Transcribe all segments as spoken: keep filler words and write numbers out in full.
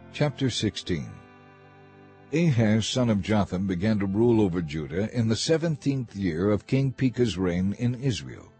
Chapter sixteen. Ahaz son of Jotham began to rule over Judah in the seventeenth year of King Pekah's reign in Israel.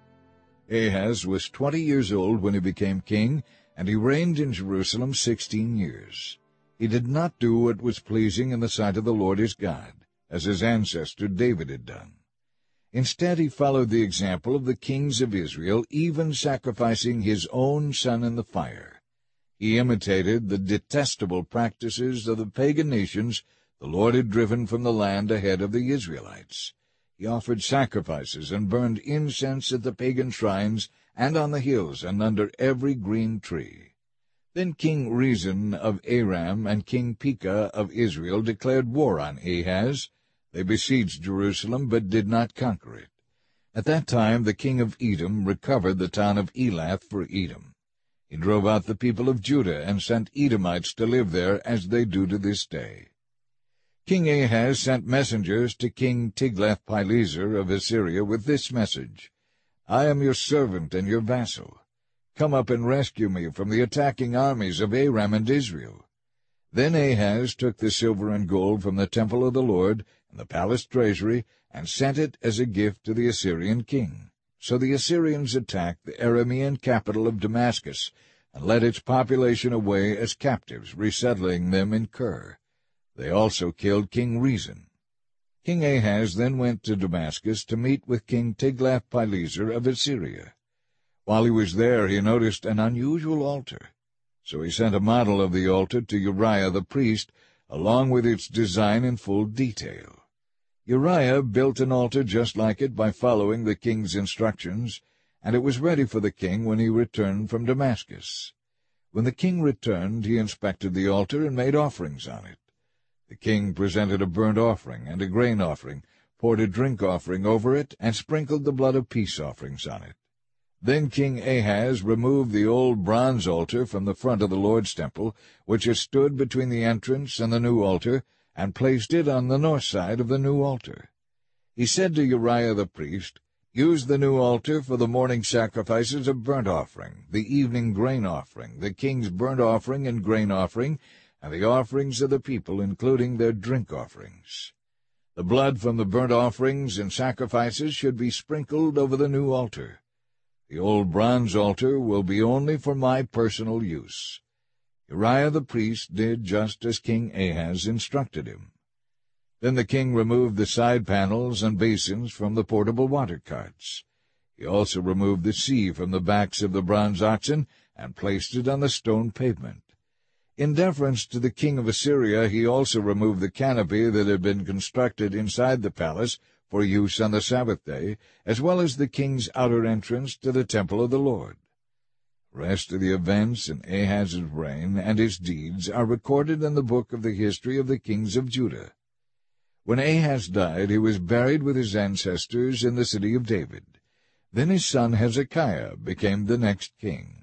Ahaz was twenty years old when he became king, and he reigned in Jerusalem sixteen years. He did not do what was pleasing in the sight of the Lord his God, as his ancestor David had done. Instead he followed the example of the kings of Israel, even sacrificing his own son in the fire. He imitated the detestable practices of the pagan nations the Lord had driven from the land ahead of the Israelites. He offered sacrifices and burned incense at the pagan shrines and on the hills and under every green tree. Then King Rezin of Aram and King Pekah of Israel declared war on Ahaz. They besieged Jerusalem, but did not conquer it. At that time the king of Edom recovered the town of Elath for Edom. He drove out the people of Judah and sent Edomites to live there, as they do to this day. King Ahaz sent messengers to King Tiglath-Pileser of Assyria with this message: "I am your servant and your vassal. Come up and rescue me from the attacking armies of Aram and Israel." Then Ahaz took the silver and gold from the temple of the Lord and the palace treasury, and sent it as a gift to the Assyrian king. So the Assyrians attacked the Aramean capital of Damascus, and led its population away as captives, resettling them in Kir. They also killed King Rezin. King Ahaz then went to Damascus to meet with King Tiglath-Pileser of Assyria. While he was there he noticed an unusual altar. So he sent a model of the altar to Uriah the priest, along with its design in full detail. Uriah built an altar just like it by following the king's instructions, and it was ready for the king when he returned from Damascus. When the king returned, he inspected the altar and made offerings on it. The king presented a burnt offering and a grain offering, poured a drink offering over it, and sprinkled the blood of peace offerings on it. Then King Ahaz removed the old bronze altar from the front of the Lord's temple, which had stood between the entrance and the new altar, and placed it on the north side of the new altar. He said to Uriah the priest, "Use the new altar for the morning sacrifices of burnt offering, the evening grain offering, the king's burnt offering and grain offering, and the offerings of the people, including their drink offerings. The blood from the burnt offerings and sacrifices should be sprinkled over the new altar. The old bronze altar will be only for my personal use." Uriah the priest did just as King Ahaz instructed him. Then the king removed the side panels and basins from the portable water carts. He also removed the sea from the backs of the bronze oxen and placed it on the stone pavement. In deference to the king of Assyria, he also removed the canopy that had been constructed inside the palace for use on the Sabbath day, as well as the king's outer entrance to the temple of the Lord. The rest of the events in Ahaz's reign and his deeds are recorded in the book of the history of the kings of Judah. When Ahaz died, he was buried with his ancestors in the city of David. Then his son Hezekiah became the next king.